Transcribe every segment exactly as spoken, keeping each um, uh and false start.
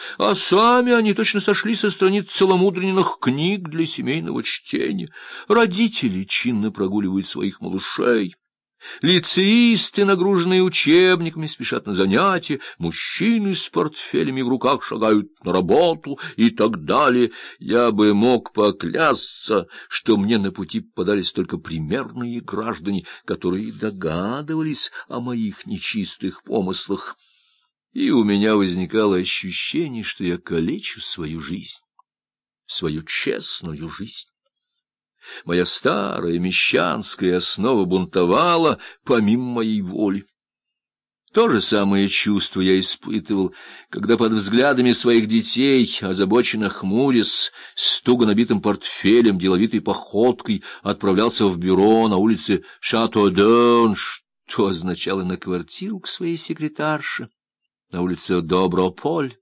а сами они точно сошли со страниц целомудренных книг для семейного чтения. Родители чинно прогуливают своих малышей. Лицеисты, нагруженные учебниками, спешат на занятия, мужчины с портфелями в руках шагают на работу и так далее. Я бы мог поклясться, что мне на пути попадались только примерные граждане, которые догадывались о моих нечистых помыслах. И у меня возникало ощущение, что я калечу свою жизнь, свою честную жизнь. Моя старая мещанская основа бунтовала помимо моей воли. То же самое чувство я испытывал, когда под взглядами своих детей, озабоченно хмурясь, с туго набитым портфелем, деловитой походкой отправлялся в бюро на улице Шато-Д'Он, что означало на квартиру к своей секретарше, на улице Доброполь.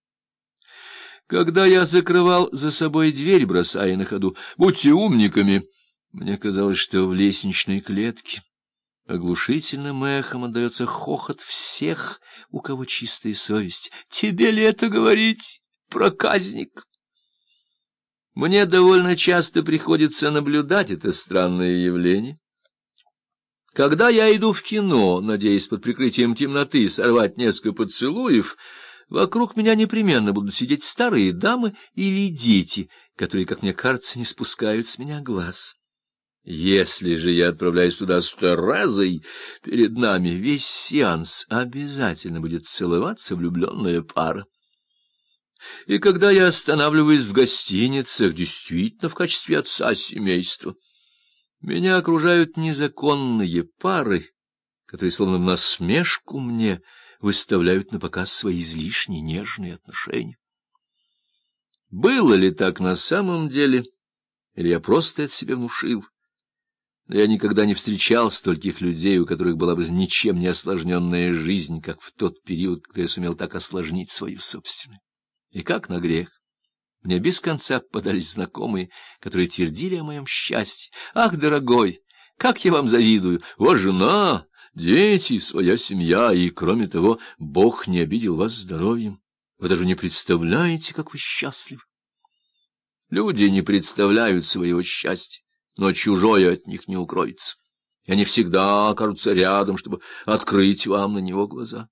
Когда я закрывал за собой дверь, бросая на ходу «Будьте умниками», мне казалось, что в лестничной клетке оглушительным эхом отдается хохот всех, у кого чистая совесть. «Тебе ли это говорить, проказник?» Мне довольно часто приходится наблюдать это странное явление. Когда я иду в кино, надеясь под прикрытием темноты сорвать несколько поцелуев, вокруг меня непременно будут сидеть старые дамы или дети, которые, как мне кажется, не спускают с меня глаз. Если же я отправляюсь туда с Терезой, перед нами весь сеанс обязательно будет целоваться влюбленная пара. И когда я останавливаюсь в гостиницах, действительно в качестве отца семейства, меня окружают незаконные пары, которые, словно в насмешку мне, выставляют на показ свои излишне нежные отношения. Было ли так на самом деле, или я просто это себе внушил? Но я никогда не встречал стольких людей, у которых была бы ничем не осложненная жизнь, как в тот период, когда я сумел так осложнить свою собственную. И как на грех. Мне без конца попадались знакомые, которые твердили о моем счастье. «Ах, дорогой, как я вам завидую! О, жена! Дети, своя семья, и, кроме того, Бог не обидел вас здоровьем. Вы даже не представляете, как вы счастливы». Люди не представляют своего счастья, но чужое от них не укроется. И они всегда окажутся рядом, чтобы открыть вам на него глаза.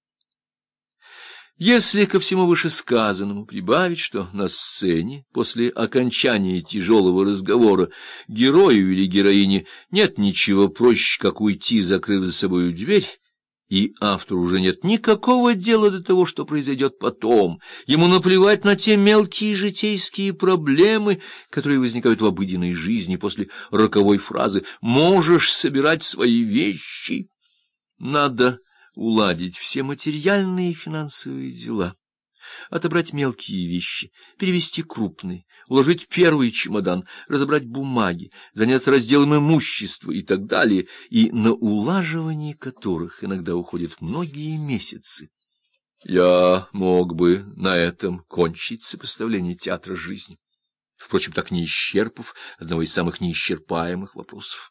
Если ко всему вышесказанному прибавить, что на сцене после окончания тяжелого разговора герою или героине нет ничего проще, как уйти, закрыв за собою дверь, и автору уже нет никакого дела до того, что произойдет потом, ему наплевать на те мелкие житейские проблемы, которые возникают в обыденной жизни после роковой фразы «можешь собирать свои вещи», надо уладить все материальные и финансовые дела, отобрать мелкие вещи, перевести крупные, уложить первый чемодан, разобрать бумаги, заняться разделом имущества и так далее, и на улаживание которых иногда уходят многие месяцы. Я мог бы на этом кончить сопоставление театра с жизнью, впрочем, так не исчерпав одного из самых неисчерпаемых вопросов.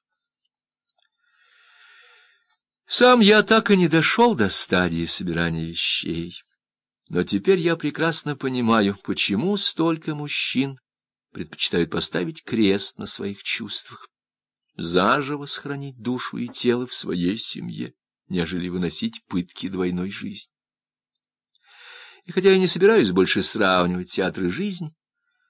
Сам я так и не дошел до стадии собирания вещей, но теперь я прекрасно понимаю, почему столько мужчин предпочитают поставить крест на своих чувствах, заживо сохранить душу и тело в своей семье, нежели выносить пытки двойной жизни. И хотя я не собираюсь больше сравнивать театры жизни,